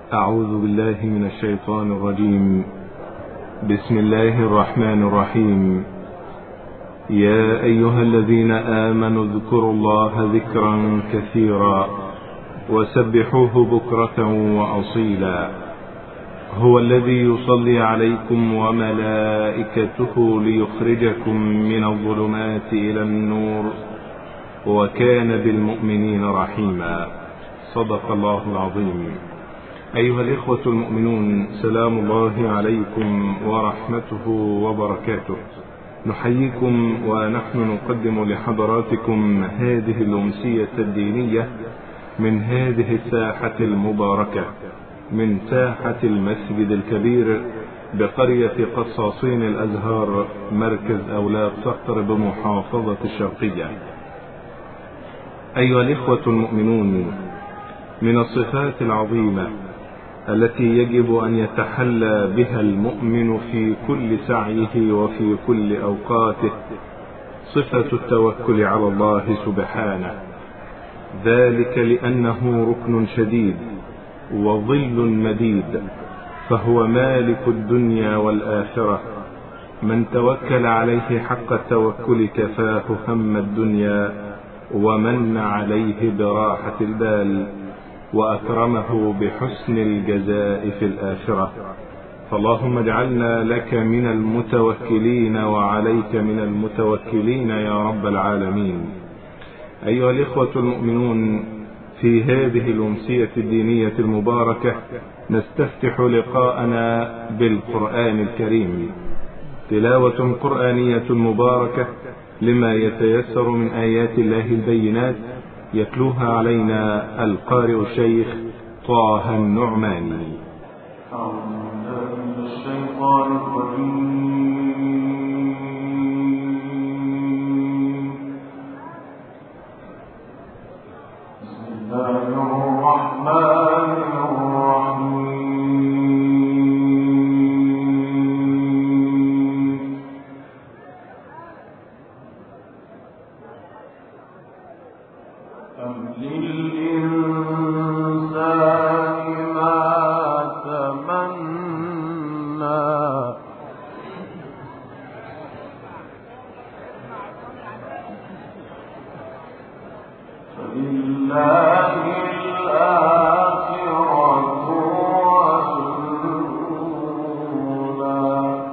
أعوذ بالله من الشيطان الرجيم. بسم الله الرحمن الرحيم. يا أيها الذين آمنوا اذكروا الله ذكرا كثيرا وسبحوه بكرة وأصيلا. هو الذي يصلي عليكم وملائكته ليخرجكم من الظلمات إلى النور وكان بالمؤمنين رحيما. صدق الله العظيم. أيها الإخوة المؤمنون، سلام الله عليكم ورحمته وبركاته. نحييكم ونحن نقدم لحضراتكم هذه الأمسية الدينية من هذه الساحة المباركة، من ساحة المسجد الكبير بقرية قصاصين الأزهار، مركز أولاد صقر بمحافظة الشرقية. أيها الإخوة المؤمنون، من الصفات العظيمة التي يجب أن يتحلى بها المؤمن في كل سعيه وفي كل أوقاته صفة التوكل على الله سبحانه، ذلك لأنه ركن شديد وظل مديد، فهو مالك الدنيا والآخرة. من توكل عليه حق التوكل كفاه هم الدنيا ومن عليه براحة البال وأكرمه بحسن الجزاء في الآخرة. فاللهم اجعلنا لك من المتوكلين وعليك من المتوكلين يا رب العالمين. أيها الإخوة المؤمنون، في هذه الأمسية الدينية المباركة نستفتح لقاءنا بالقرآن الكريم، تلاوة قرآنية مباركة لما يتيسر من آيات الله البينات، يتلوها علينا القارئ الشيخ طه النعماني. بسم الله الرحمن الرحيم. أم للإنسان ما تمنى فلله الآخرة والأولى.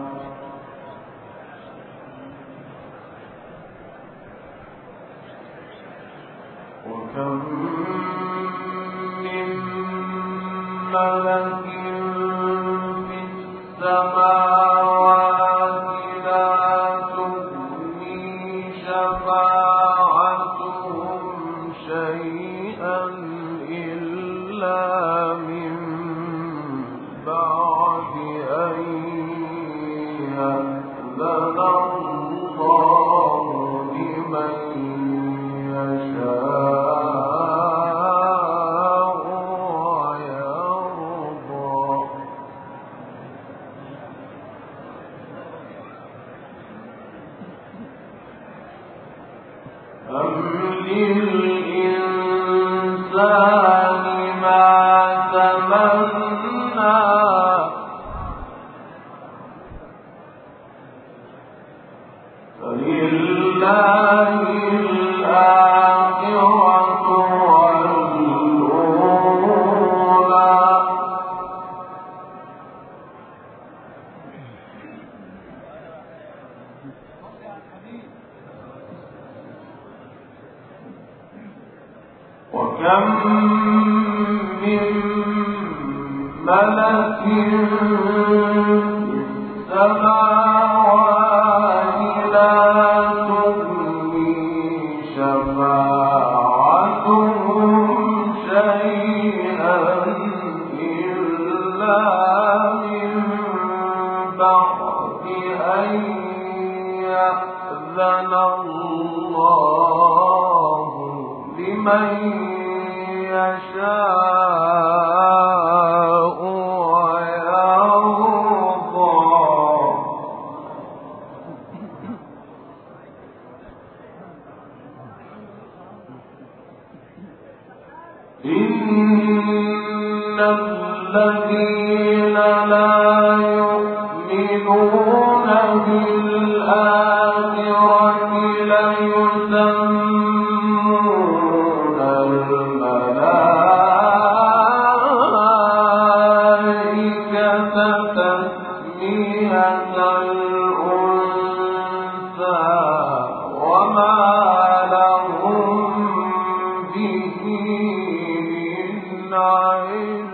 وكم من ملك في السماوات لا تغني شفاعتهم شيئا إلا من بعد أن يأذن الله لمن يشاء ويرضى. أم للإنسان ما تمنى فلله الآخرة والأولى. وكم من ملك في السماوات لا تغني شفاعتهم شيئا إلا من بعد أن يأذن الله لمن يشاء ويرضى. إن الذين لا يؤمنون بالآخرة ليسمون الملائكة تسمية الأنثى وما لهم به من علم.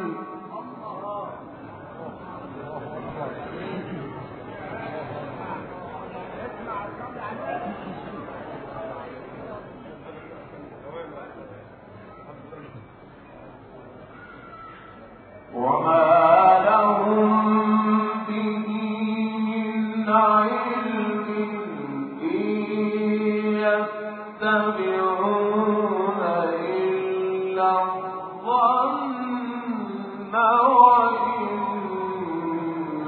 وما لهم به من علم إن يتبعون إلا الظن وإن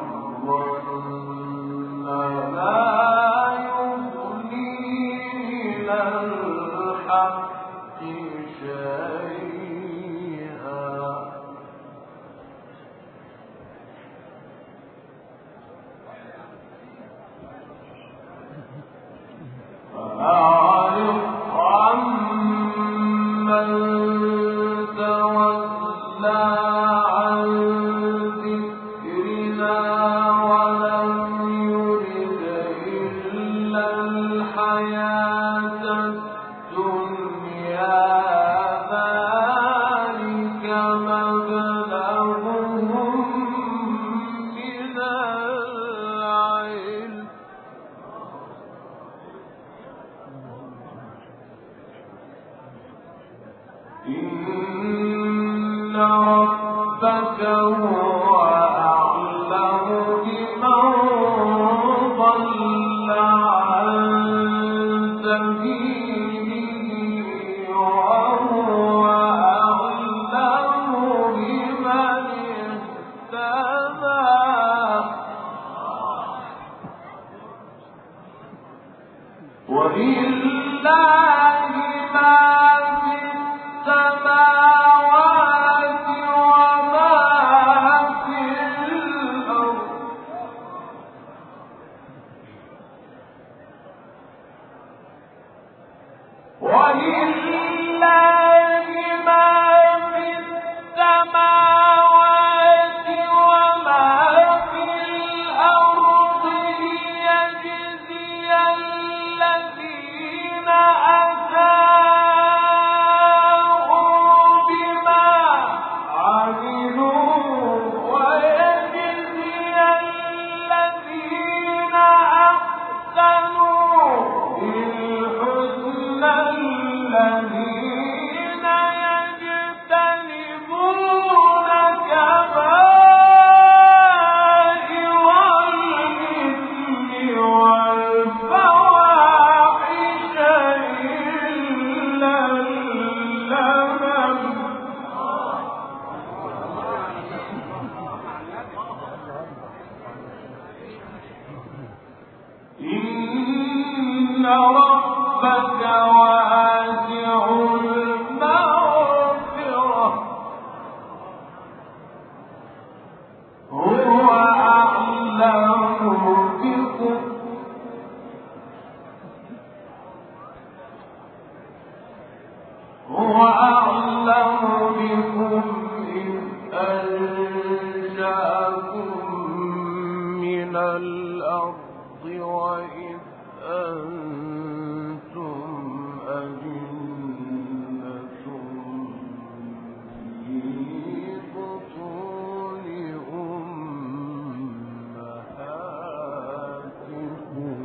الظن لا يغني من الحق شيئا. فأعرض عمن تولى عن ذكرنا ولم يرد إلا الحياة الدنيا ذلك مبلغهم من العلم. إن ربك هو أعلم بمن ضل عن سبيله وهو أعلم بمن اهتدى. ولله ما في السماوات وما في الأرض. ولله ما في السماوات وما في الأرض ليجزي الذين أساءوا بما عملوا ويجزي الذين أحسنوا بالحسنى الذين يجتنبون كبائر الإثم والفواحش إلا اللمم. إن ربك واسع المغفرة هو أعلم بكم إذ أنشأكم من الأرض وإذ أنتم أجنة في بطون أمهاتكم.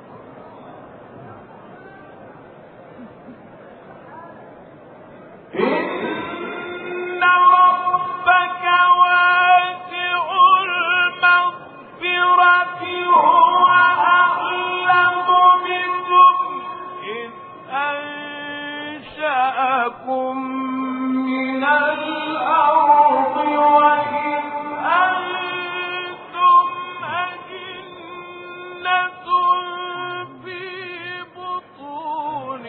إن ربك واسع المغفرة هو أعلم بكم إذ أنشأكم من الأرض وإذ أنتم أجنة في بطون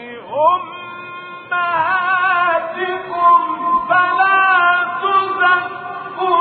أمهاتكم فلا تزكوا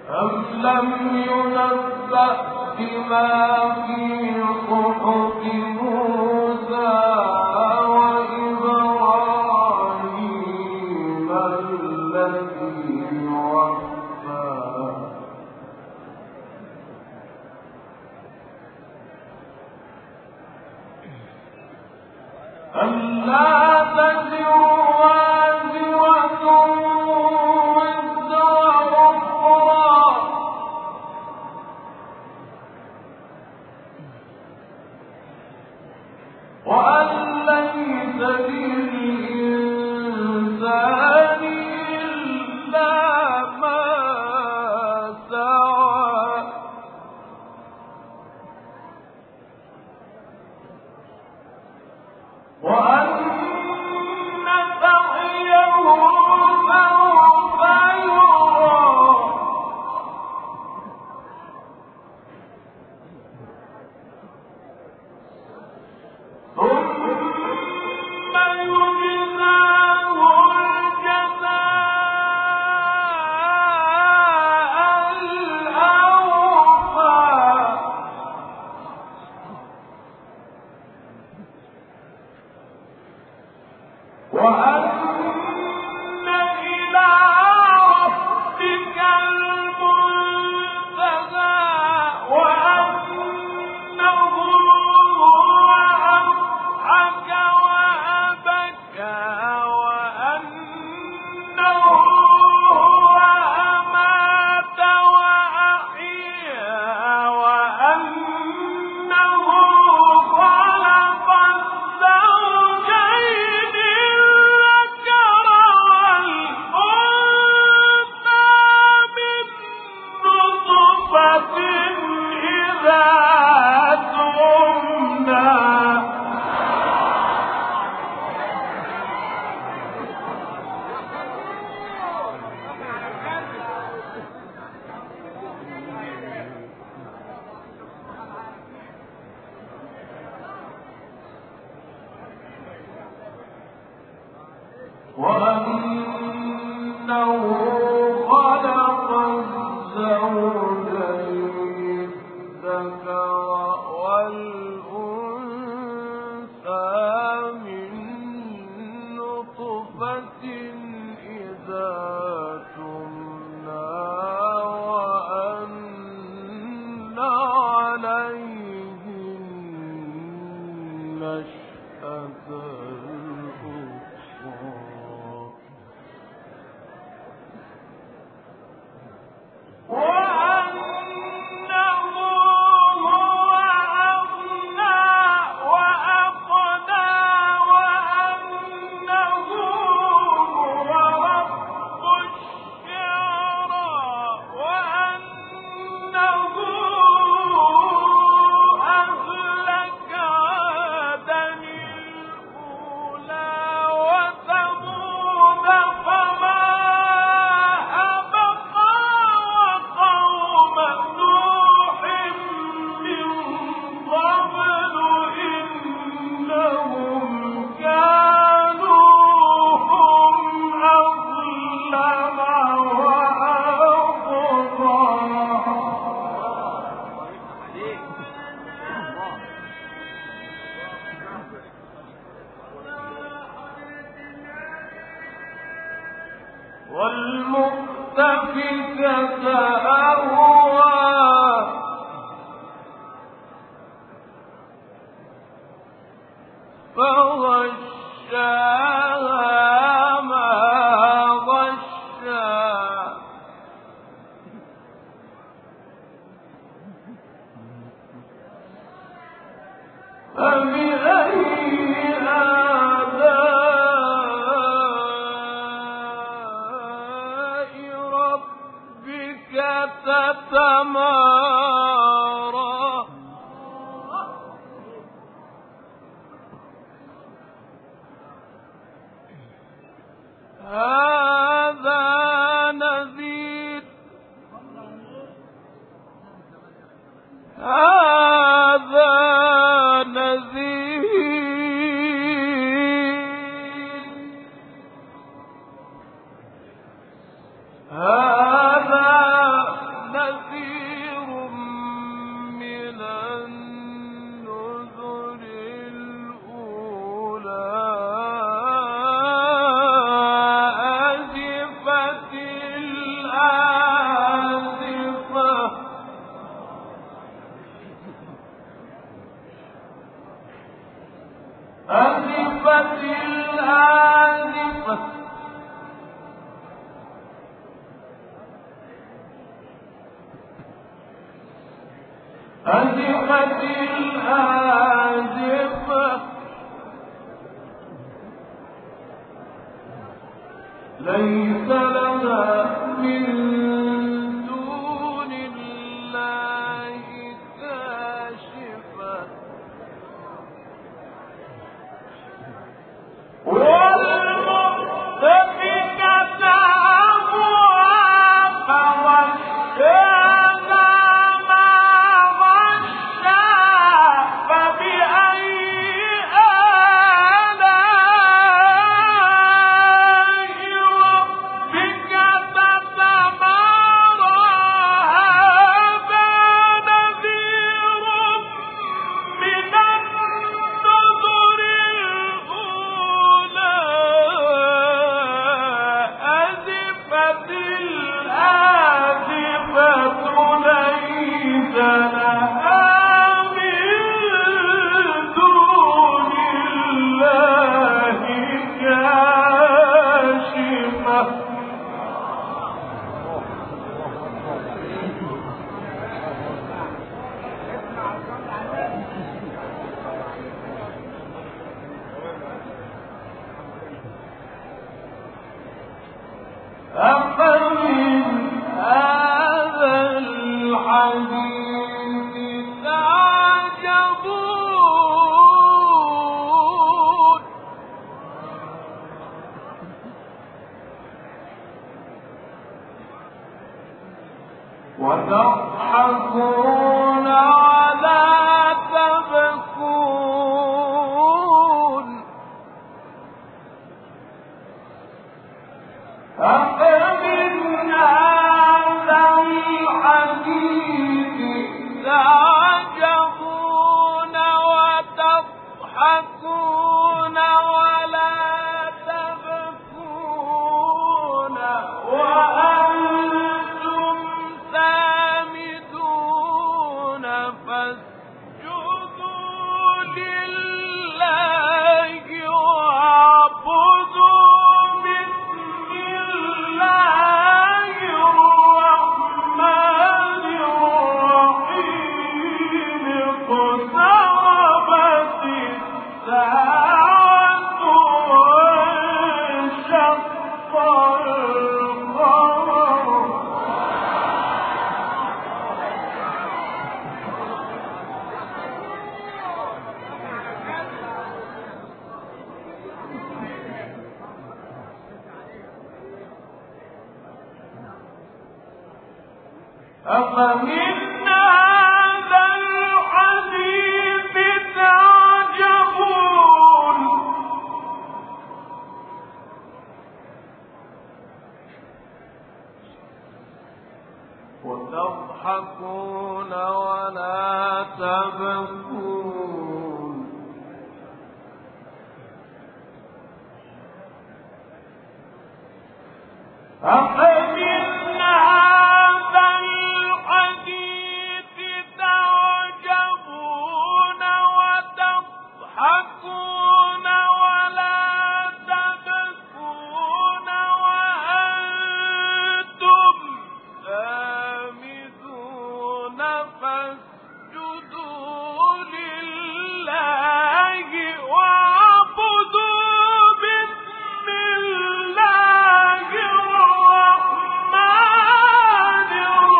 أم لم ينبأ بما في صحف موسى وإبراهيم الذي وفى ألا تزر وازرة وزر أخرى وأن ليس للإنسان إلا ما سعى وأن سعيه سوف يرى ثم يجزاه الجزاء الأوفى وأن إلى ربك المنتهى وأنه هو أضحك وأبكى وأنه هو أمات وأحيا وأنه خلق الزوجين الذكر والأنثى من نطفة إذا تمنى وأنه خلق الزوجين الذكر والأنثى من نطفة إذا تمنى وأن عليه النشأة وأنه هو أغنى وأقنى وأنه هو رب الشعرى وأنه أهلك عادا الأولى وثمود فما أبقى وقوم نوح من قبل إنهم كانوا هم أظلم وأطغى والمؤتفكة أهوى فغشاها ما غشى فبأي آلاء ربك تتمارى هذا نذير هذا نذير هذا أزفت الآزفة ليس لها من دون الله كاشفة والمؤتفكة أهوى فغشاها ما غشا فبأي آلاء ربك تتمارى هذا نذير من النذر الأولى أزفت الآزفة ليس لها من دون الله كاشفة أفمن هذا الحديث تعجبون وتضحكون ولا تبكون أفمن هذا الحديث تعجبون وتضحكون ولا تبكون وأنتم سامدون فاسجدوا لله واعبدوا بسم الله الرحمن الرحيم اقتربت الساعة وانشق القمر أفمن هذا الحديث تعجبون وتضحكون ولا تبكون أفمن هذا الحديث تعجبون وتضحكون ولا تبكون وأنتم سامدون فاسجدوا لله واعبدوا بسم الله الرحمن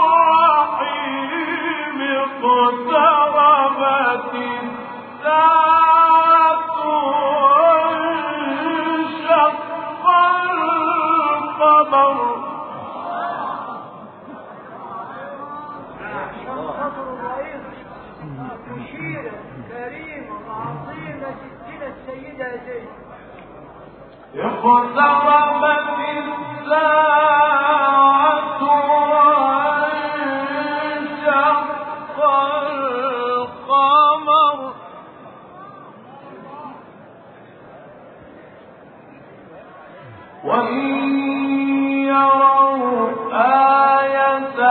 الرحيم اقتربت الساعة وانشق القمر خبر الرئيس مشيرة كريمة عظيمة جدنا السيدة زينب اقتربت الساعة وانشق القمر وإن يروا آية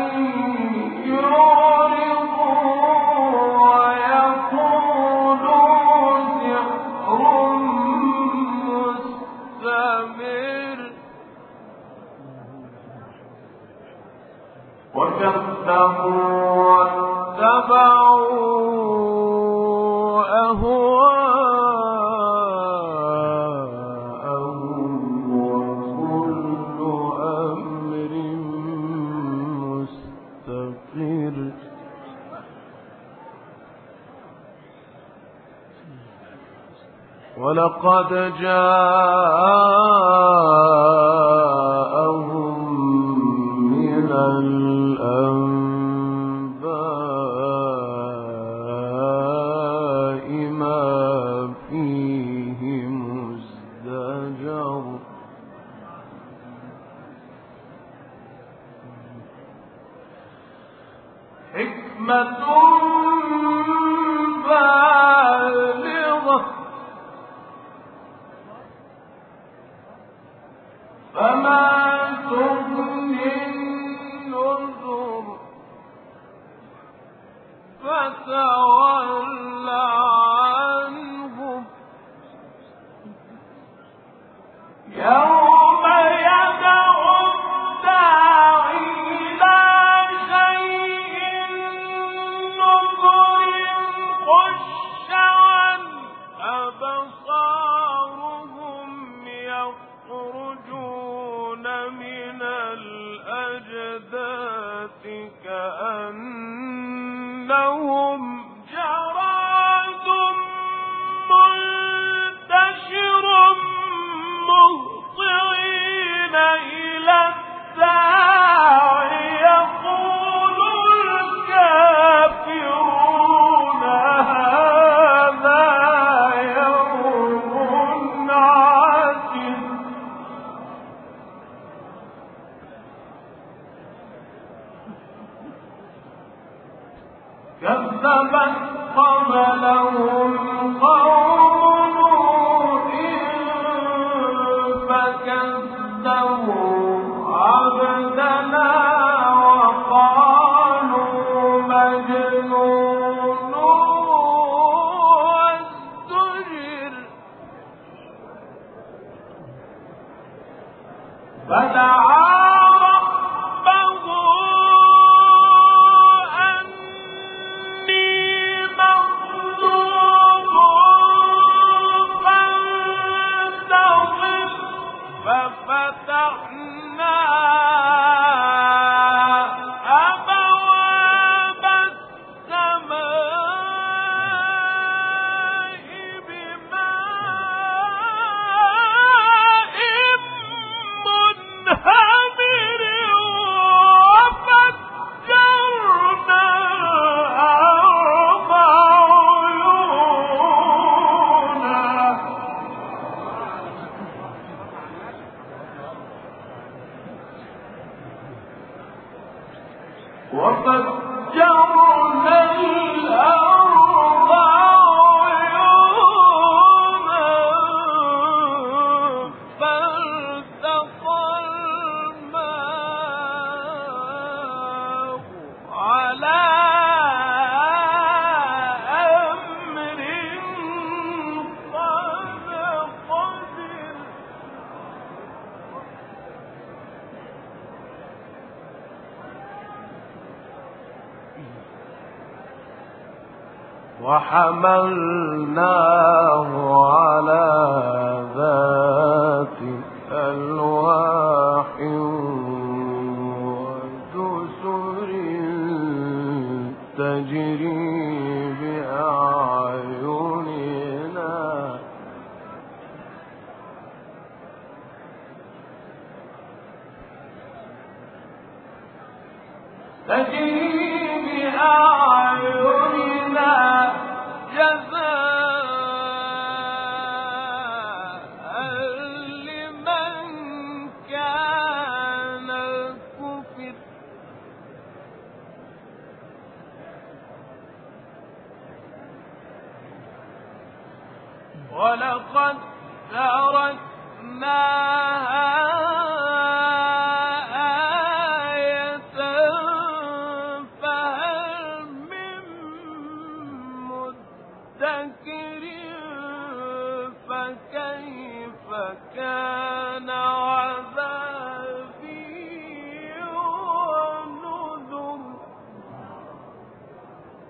يعرضوا ويقولوا سحر مستمر وكذبوا أهواءهم وكل أمر مستقر ولقد جاءهم من الأنباء ما فيه مزدجر حكمة بالغة فما تغني النذر فتول عنهم يوم يدعو الداعي إلى شيء نكر خش عن أبصارهم يخرجون من الأجداث كأنهم جراد منتشر مهطعين إلى الداع يقول الكافرون هذا يوم عسر كذبت قبلهم قوم نوح فكذبوا عبدنا وقالوا مجنون وازدجر فدعا ربه أني مغلوب فانتصر ففتحنا أبواب السماء بماء منهمر وفجرنا الأرض عيونا وفجرنا الأرض عيونا فالتقى الماء على أمر قد قدر وحملناه على ذات ألواح ودسر تجري بأعيننا جزاء لمن كان كفر ولقد تركناها آية فهل من مدكر فكيف كان عذابي ونذر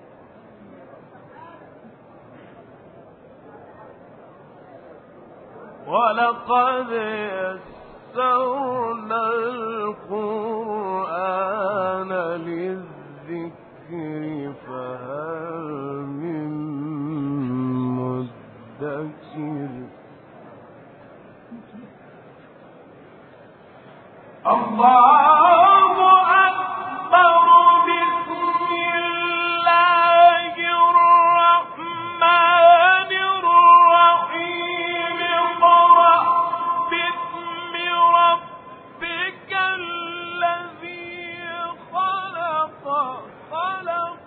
ولقد يسرنا القرآن للذكر فهل من مدكر الله أكبر بسم الله الرحمن الرحيم اقرأ باسم ربك الذي خلق خلق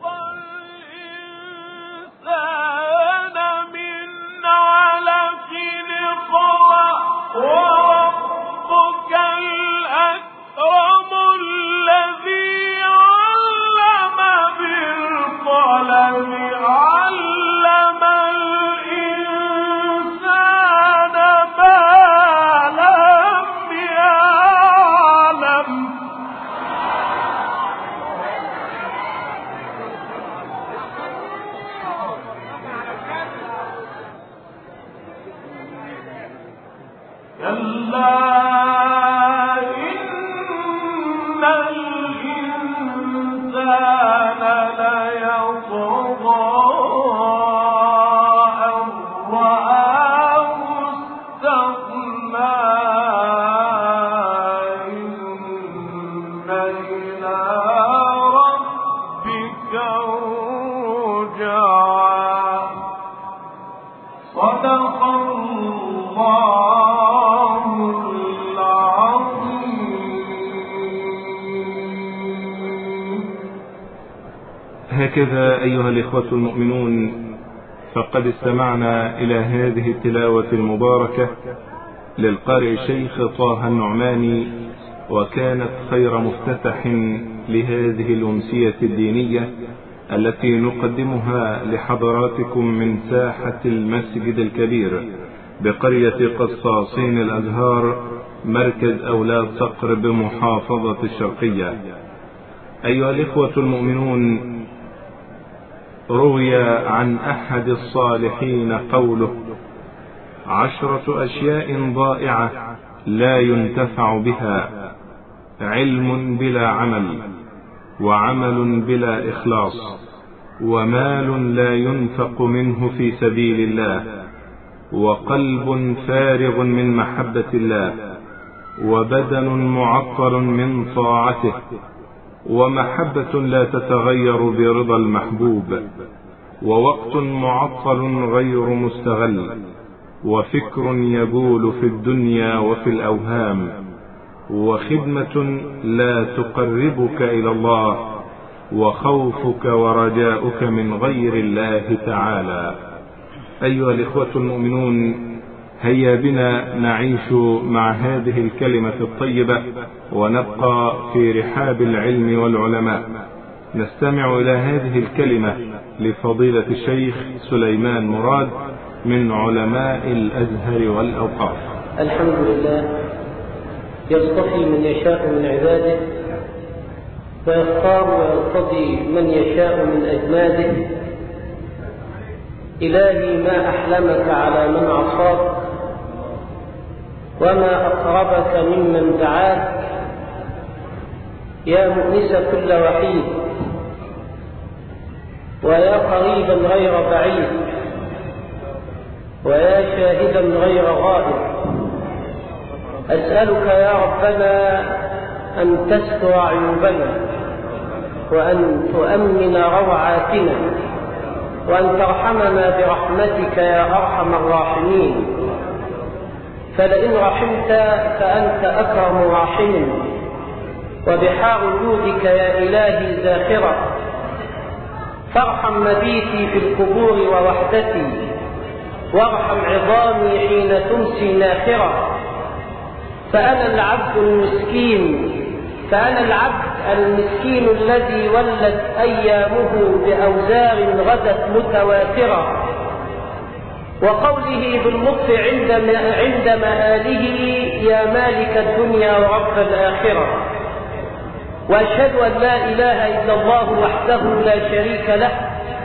الإنسان من علق اقرأ وربك الأكرم الذي علم بالقلم علم الإنسان ما لم يعلم كلا إن الإنسان ليطغى أن رآه استغنى إن إلى ربك الرجعى صدق الله العظيم. هكذا أيها الإخوة المؤمنون، فقد استمعنا إلى هذه التلاوة المباركة للقارئ الشيخ طه النعماني، وكانت خير مفتتح لهذه الأمسية الدينية التي نقدمها لحضراتكم من ساحة المسجد الكبير بقرية قصاصين الأزهار، مركز أولاد صقر بمحافظة الشرقية. أيها الإخوة المؤمنون، روي عن أحد الصالحين قوله: 10 أشياء ضائعة لا ينتفع بها: علم بلا عمل، وعمل بلا إخلاص، ومال لا ينفق منه في سبيل الله، وقلب فارغ من محبة الله، وبدن معطر من طاعته، ومحبة لا تتغير برضا المحبوب، ووقت معطل غير مستغل، وفكر يبول في الدنيا وفي الأوهام، وخدمة لا تقربك إلى الله، وخوفك ورجاؤك من غير الله تعالى. أيها الإخوة المؤمنون، هيا بنا نعيش مع هذه الكلمة الطيبة ونبقى في رحاب العلم والعلماء. نستمع إلى هذه الكلمة لفضيلة الشيخ سليمان مراد من علماء الأزهر والأوقاف. الحمد لله، يصطفي من يشاء من عباده، ويختار ويرتضي من يشاء من أجناده. إلهي ما أحلمك على من عصاك، وما أقربك ممن دعاك، يا مؤنس كل وحيد، ويا قريبا غير بعيد، ويا شاهدا غير غائب. أسألك يا ربنا أن تستر عيوبنا، وأن تؤمن روعاتنا، وأن ترحمنا برحمتك يا أرحم الراحمين. فلئن رحمت فأنت أكرم راحم، وبحار جودك يا إلهي زاخرة. فارحم مبيتي في القبور ووحدتي، وارحم عظامي حين تمسي ناخرة. فأنا العبد المسكين الذي ولت أيامه بأوزار غدت متواترة. وقوله باللطف عند مآله: يا مالك الدنيا ورب الآخرة. وأشهد أن لا إله إلا الله وحده لا شريك له،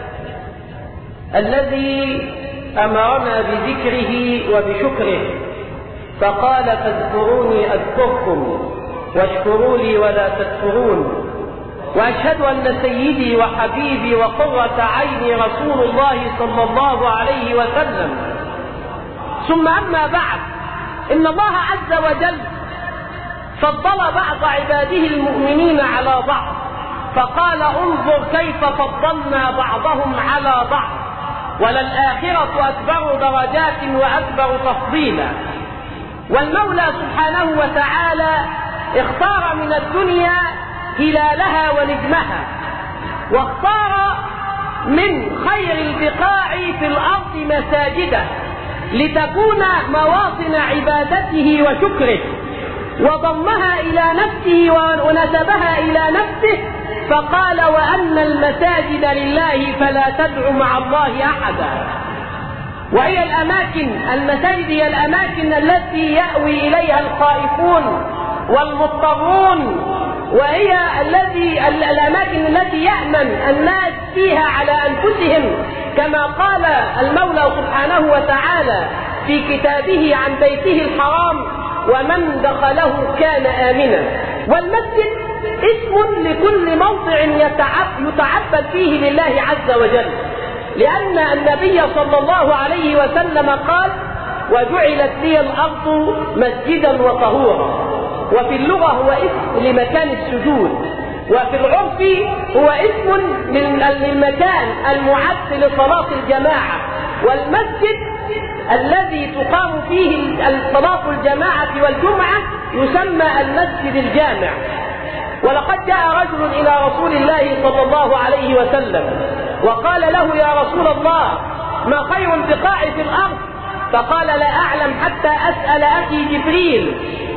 الذي أمرنا بذكره وبشكره، فقال فاذكروني أذكركم واشكروا لي ولا تكفرون. وأشهد أن سيدي وحبيبي وقرة عيني رسول الله صلى الله عليه وسلم. ثم أما بعد، إن الله عز وجل فضل بعض عباده المؤمنين على بعض، فقال انظر كيف فضلنا بعضهم على بعض، وللآخرة أكبر درجات وأكبر تفضيلا. والمولى سبحانه وتعالى اختار من الدنيا هلالها ونجمها، واختار من خير البقاع في الأرض مساجده لتكون مواطن عبادته وشكره، وضمها إلى نفسه ونسبها إلى نفسه، فقال وأن المساجد لله فلا تدعوا مع الله أحدا. وهي المساجد هي الأماكن التي يأوي إليها الخائفون والمضطرون، وهي الأماكن التي يأمن الناس فيها على أنفسهم، كما قال المولى سبحانه وتعالى في كتابه عن بيته الحرام ومن دخله كان آمنا. والمسجد اسم لكل موضع يتعبد فيه لله عز وجل، لأن النبي صلى الله عليه وسلم قال وجعلت لي الأرض مسجدا وطهورا. وفي اللغة هو اسم لمكان السجود، وفي العرف هو اسم للمكان المعد لصلاة الجماعة. والمسجد الذي تقام فيه صلاة الجماعة والجمعة يسمى المسجد الجامع. ولقد جاء رجل إلى رسول الله صلى الله عليه وسلم وقال له يا رسول الله ما خير البقاع في الأرض؟ فقال لا أعلم حتى أسأل أخي جبريل.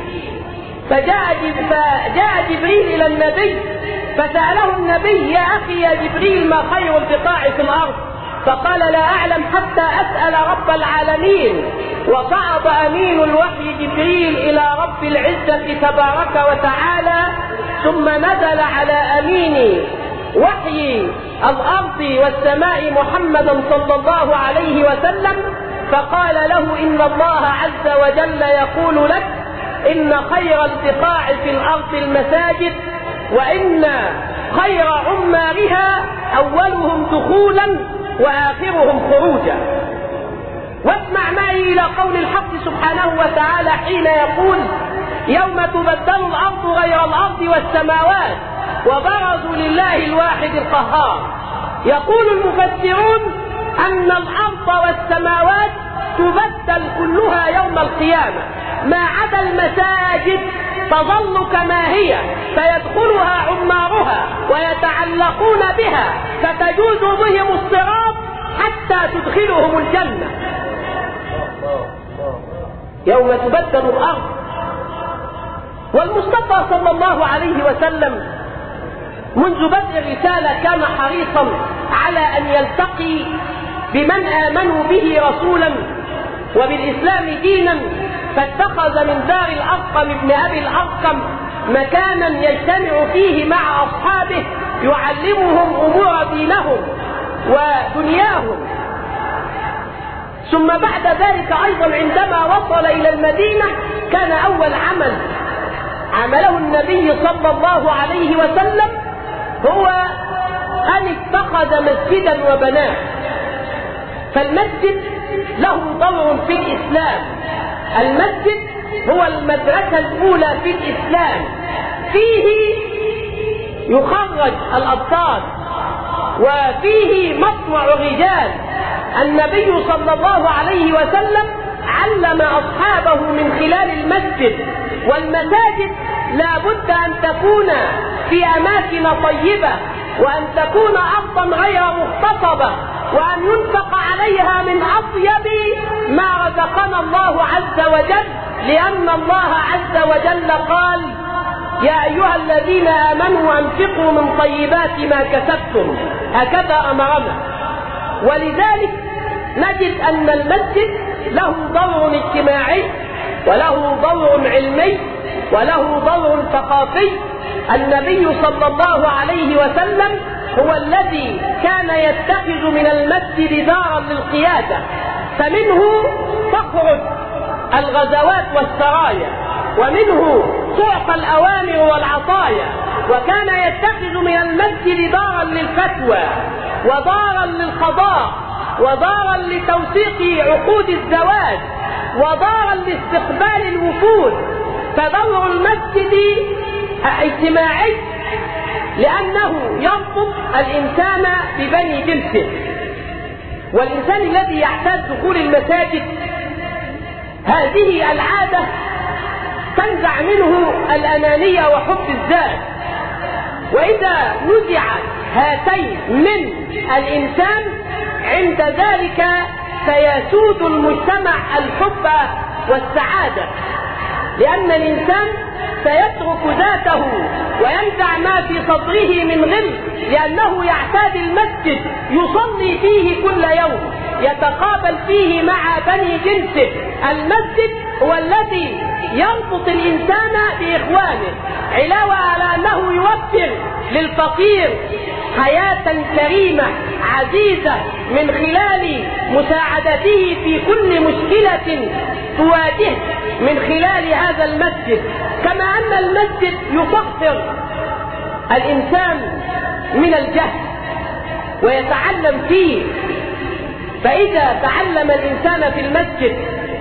فجاء جبريل إلى النبي فسأله النبي يا أخي يا جبريل ما خير البقاع في الأرض؟ فقال لا أعلم حتى أسأل رب العالمين. وصعد أمين الوحي جبريل إلى رب العزة تبارك وتعالى، ثم نزل على أمين وحي الأرض والسماء محمدا صلى الله عليه وسلم، فقال له إن الله عز وجل يقول لك إن خير البقاع في الأرض المساجد، وإن خير عمارها أولهم دخولا وآخرهم خروجا. واسمع معي إلى قول الحق سبحانه وتعالى حين يقول يوم تبدل الأرض غير الأرض والسماوات وبرزوا لله الواحد القهار. يقول المفسرون أن الأرض والسماوات تبدل كلها يوم القيامة، ما عدا المساجد تظل كما هي، فيدخلها عمارها ويتعلقون بها، فتجوز بهم الصراط حتى تدخلهم الجنة. يوم تبدل الأرض. والمصطفى صلى الله عليه وسلم منذ بدء الرسالة كان حريصا على أن يلتقي بمن آمنوا به رسولا وبالإسلام دينا، فاتخذ من دار الأرقم بن أبي الأرقم مكانا يجتمع فيه مع أصحابه يعلمهم أمور دينهم ودنياهم. ثم بعد ذلك أيضا عندما وصل إلى المدينة كان أول عمل عمله النبي صلى الله عليه وسلم هو أن اتخذ مسجدا وبناه. فالمسجد له دور في الإسلام. المسجد هو المدرسة الأولى في الإسلام، فيه يخرج الأبطال وفيه مصنع الرجال. النبي صلى الله عليه وسلم علم أصحابه من خلال المسجد. والمساجد لا بد أن تكون في أماكن طيبة، وأن تكون أرضا غير مغتصبة، وأن ينفق عليها من أطيب ما رزقنا الله عز وجل، لأن الله عز وجل قال يا أيها الذين آمنوا أنفقوا من طيبات ما كسبتم، هكذا أمرنا. ولذلك نجد أن المسجد له دور اجتماعي، وله دور علمي، وله دور ثقافي. النبي صلى الله عليه وسلم هو الذي كان يتخذ من المسجد دارا للقيادة، فمنه تخرج الغزوات والسرايا، ومنه تعطى الأوامر والعطايا، وكان يتخذ من المسجد دارا للفتوى ودارا للقضاء ودارا لتوثيق عقود الزواج ودارا لاستقبال الوفود. فدور المسجد اجتماعي لأنه يربط الإنسان ببني جنسه، والإنسان الذي يعتاد دخول المساجد هذه العادة تنزع منه الأنانية وحب الذات، وإذا نزع هاتين من الإنسان عند ذلك سيسود المجتمع الحب والسعادة، لأن الإنسان سيترك ذاته وينزع ما في صدره من غل، لأنه يعتاد المسجد يصلي فيه كل يوم، يتقابل فيه مع بني جنسه. المسجد هو الذي يربط الإنسان بإخوانه، علاوة على أنه يوفر للفقير حياة كريمة عزيزة من خلال مساعدته في كل مشكلة تواجهه من خلال هذا المسجد. كما أن المسجد يطهر الإنسان من الجهل ويتعلم فيه، فإذا تعلم الإنسان في المسجد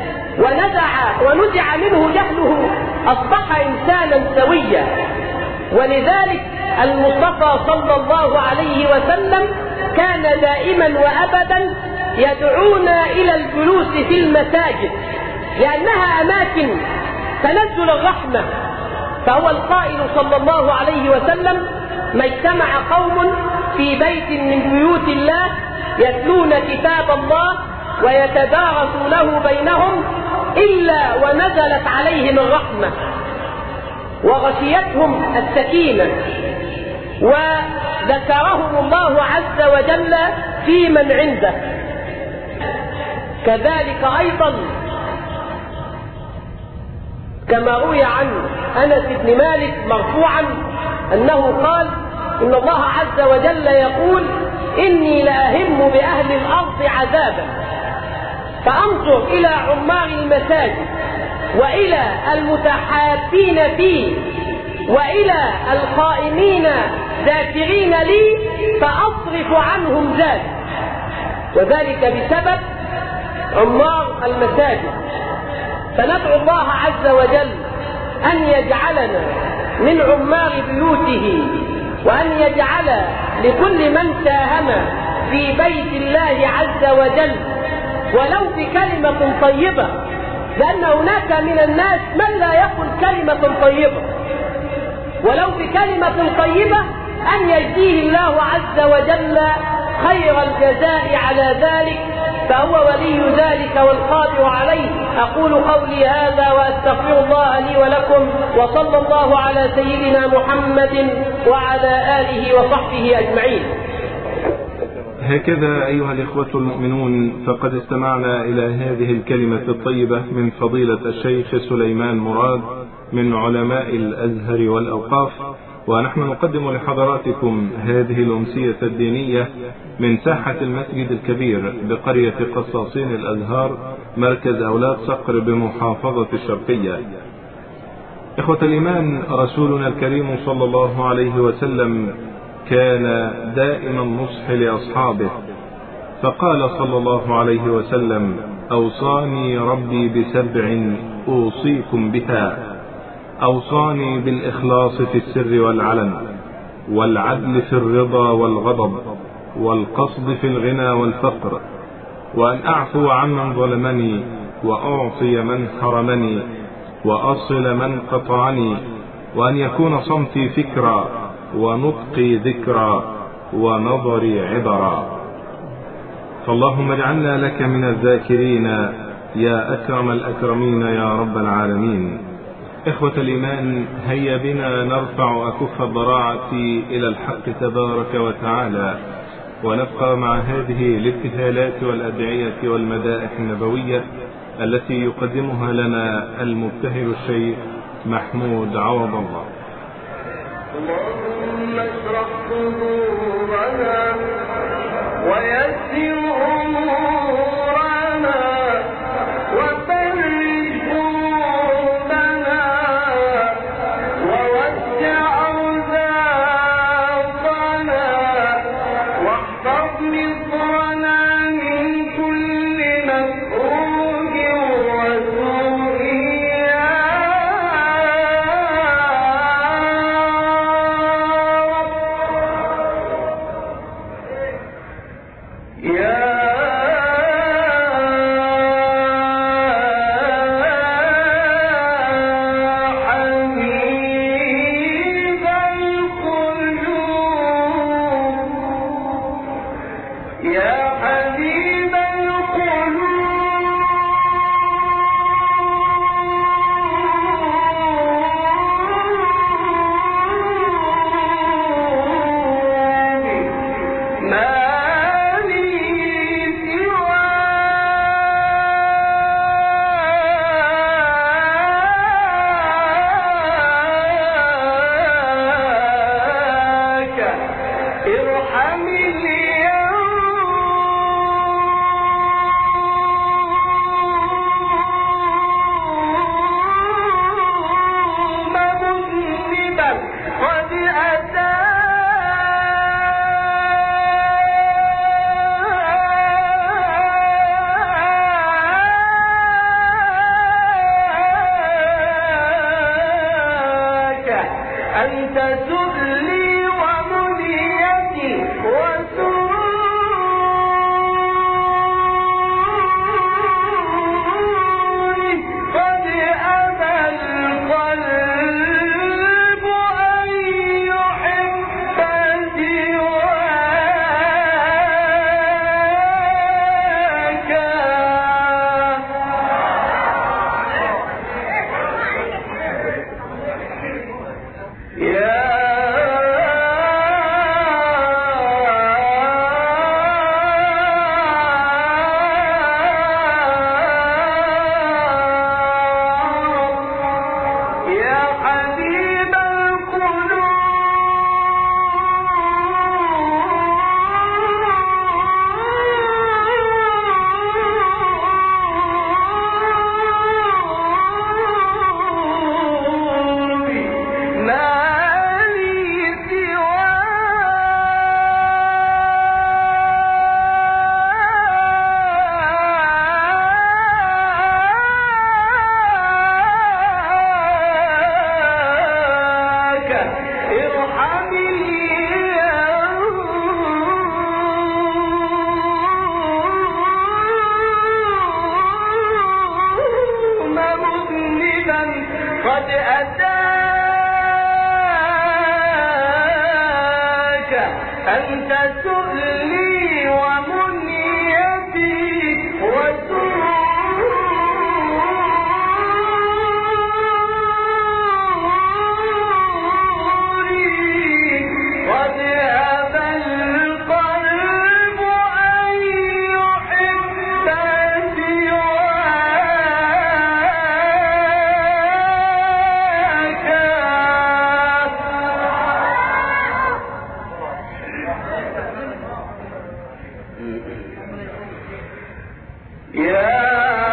ونزع منه جهله أصبح إنسانا سويا. ولذلك المصطفى صلى الله عليه وسلم كان دائما وأبدا يدعونا إلى الجلوس في المساجد، لأنها أماكن تنزل الرحمة. فهو القائل صلى الله عليه وسلم: ما اجتمع قوم في بيت من بيوت الله يتلون كتاب الله ويتدارسونه بينهم إلا ونزلت عليهم الرحمة وغشيتهم السكينة وذكرهم الله عز وجل في من عنده. كذلك أيضا كما روي عن أنس بن مالك مرفوعا أنه قال: إن الله عز وجل يقول: إني لأهم بأهل الأرض عذابا، فأنظر إلى عمار المساجد وإلى المتحابين فيه وإلى القائمين ذاكرين لي فأصرف عنهم ذلك، وذلك بسبب عمار المساجد. فندعو الله عز وجل أن يجعلنا من عمار بيوته، وأن يجعل لكل من ساهم في بيت الله عز وجل ولو بكلمة طيبة، لأن هناك من الناس من لا يقول كلمة طيبة، ولو بكلمة طيبة أن يجزيه الله عز وجل خير الجزاء على ذلك، فهو ولي ذلك والقادر عليه. أقول قولي هذا وأستغفر الله لي ولكم، وصلى الله على سيدنا محمد وعلى آله وصحبه أجمعين. هكذا أيها الإخوة المؤمنون، فقد استمعنا إلى هذه الكلمة الطيبة من فضيلة الشيخ سليمان مراد من علماء الأزهر والأوقاف، ونحن نقدم لحضراتكم هذه الأمسية الدينية من ساحة المسجد الكبير بقرية قصاصين الأزهار، مركز أولاد صقر بمحافظة الشرقية. إخوة الإيمان، رسولنا الكريم صلى الله عليه وسلم كان دائم النصح لأصحابه، فقال صلى الله عليه وسلم: أوصاني ربي بسبع أوصيكم بها، أوصاني بالإخلاص في السر والعلن، والعدل في الرضا والغضب، والقصد في الغنى والفقر، وأن أعفو عمن ظلمني، وأعطي من حرمني، وأصل من قطعني، وأن يكون صمتي فكرا، ونطقي ذكرا، ونظري عبرا. فاللهم اجعلنا لك من الذاكرين يا أكرم الأكرمين يا رب العالمين. إخوة الإيمان، هيا بنا نرفع أكف الضراعة إلى الحق تبارك وتعالى، ونبقى مع هذه الابتهالات والأدعية والمدائح النبوية التي يقدمها لنا المبتهل الشيخ محمود عوض الله. اللهم اشرح صدورنا ويسر أمورنا وفرج ارحم اليوم مذنبا قد أتاك أنت سؤلي ومنيتي وسروري قد أبى القلب أن يحب سواك يا حبيب القلوب ما لي سواك ارحم اليوم مذنبا قد أتاك أنت سؤلي ومنيتي وسروري قد أبى القلب أن يحب سواك يا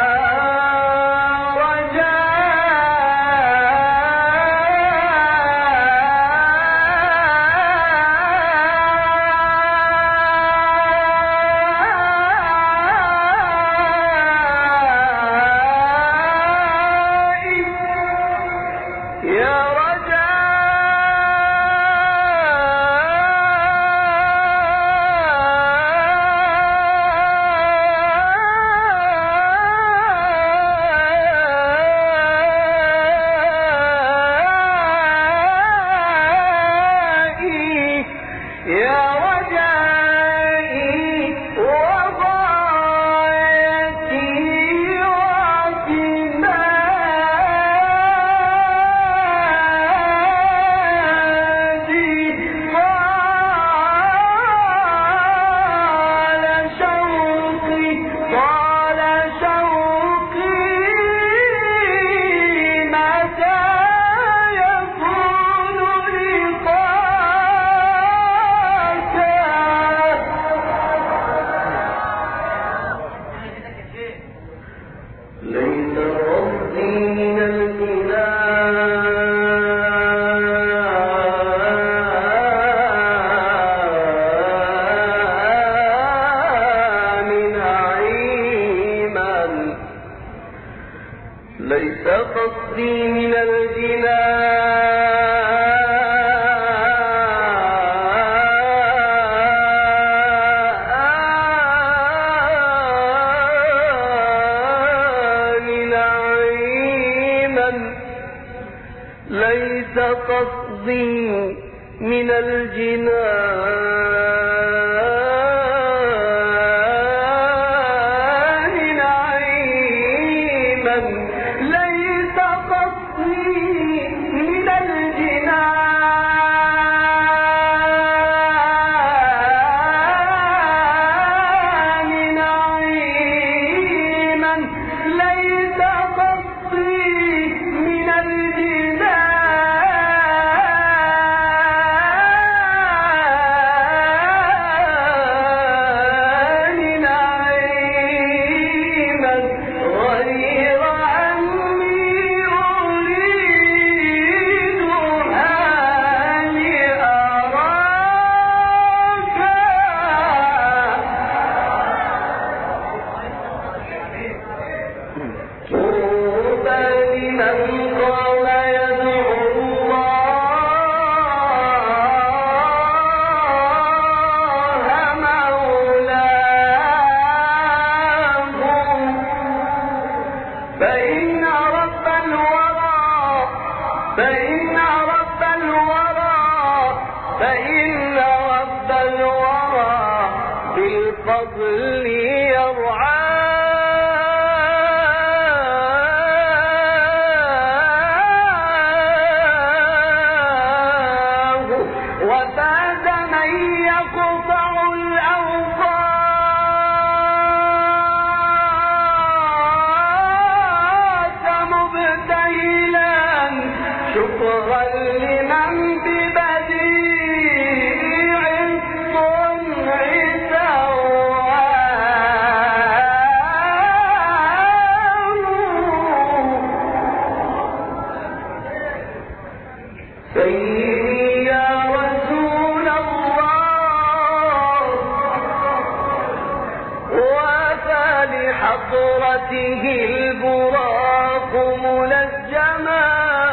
ليس قصدي من الجنان نعيما ليس قصدي من الجنان نعيما ليس قصدي من الجنان نعيما ليس قصدي من الجنان النضل يرعاه وفاد من يقطع الأوقات مبتهلا شكرا لمن ببديع الصنع سواه سيدي يا رسول الله وافى لحضرته البراق منجما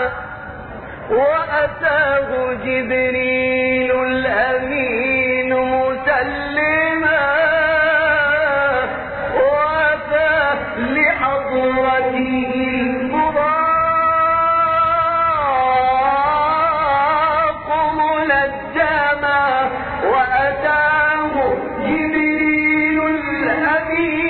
وأتاه جبريل الأمين مسلما وأتى لحضرته البراق منجما وأتاه جبريل الأمين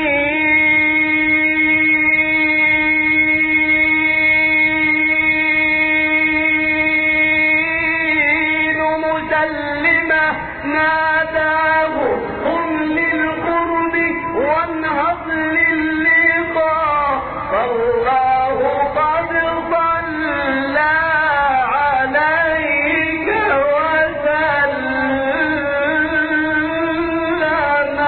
مسلمة ناداه قم للقرب وانهض للقاء فالله قد صلى عليك وسلم.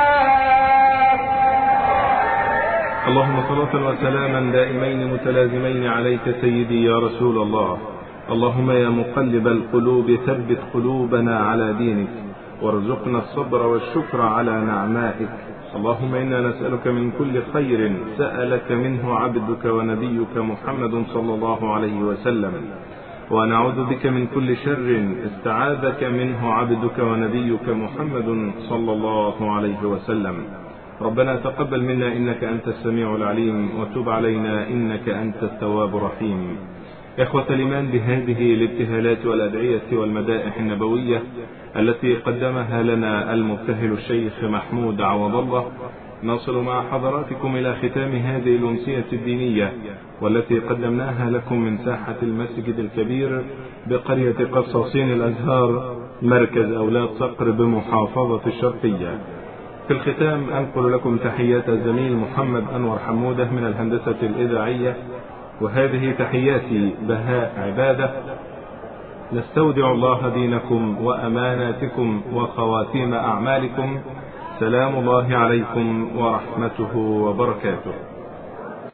اللهم صلاة وسلاما دائمين متلازمين عليك سيدي يا رسول الله. اللهم يا مقلب القلوب ثبت قلوبنا على دينك وارزقنا الصبر والشكر على نعمائك. اللهم إنا نسألك من كل خير سألك منه عبدك ونبيك محمد صلى الله عليه وسلم، ونعوذ بك من كل شر استعاذك منه عبدك ونبيك محمد صلى الله عليه وسلم. ربنا تقبل منا إنك أنت السميع العليم وتب علينا إنك أنت التواب الرحيم. إخوة الإيمان، بهذه الابتهالات والأدعية والمدائح النبوية التي قدمها لنا المبتهل الشيخ محمود عوض الله، نصل مع حضراتكم إلى ختام هذه الأمسية الدينية والتي قدمناها لكم من ساحة المسجد الكبير بقرية قصاصين الأزهار مركز أولاد صقر بمحافظة الشرقية. في الختام أنقل لكم تحيات الزميل محمد أنور حمودة من الهندسة الإذاعية، وهذه تحياتي بهاء عبادة. نستودع الله دينكم وأماناتكم وخواتيم أعمالكم. سلام الله عليكم ورحمته وبركاته.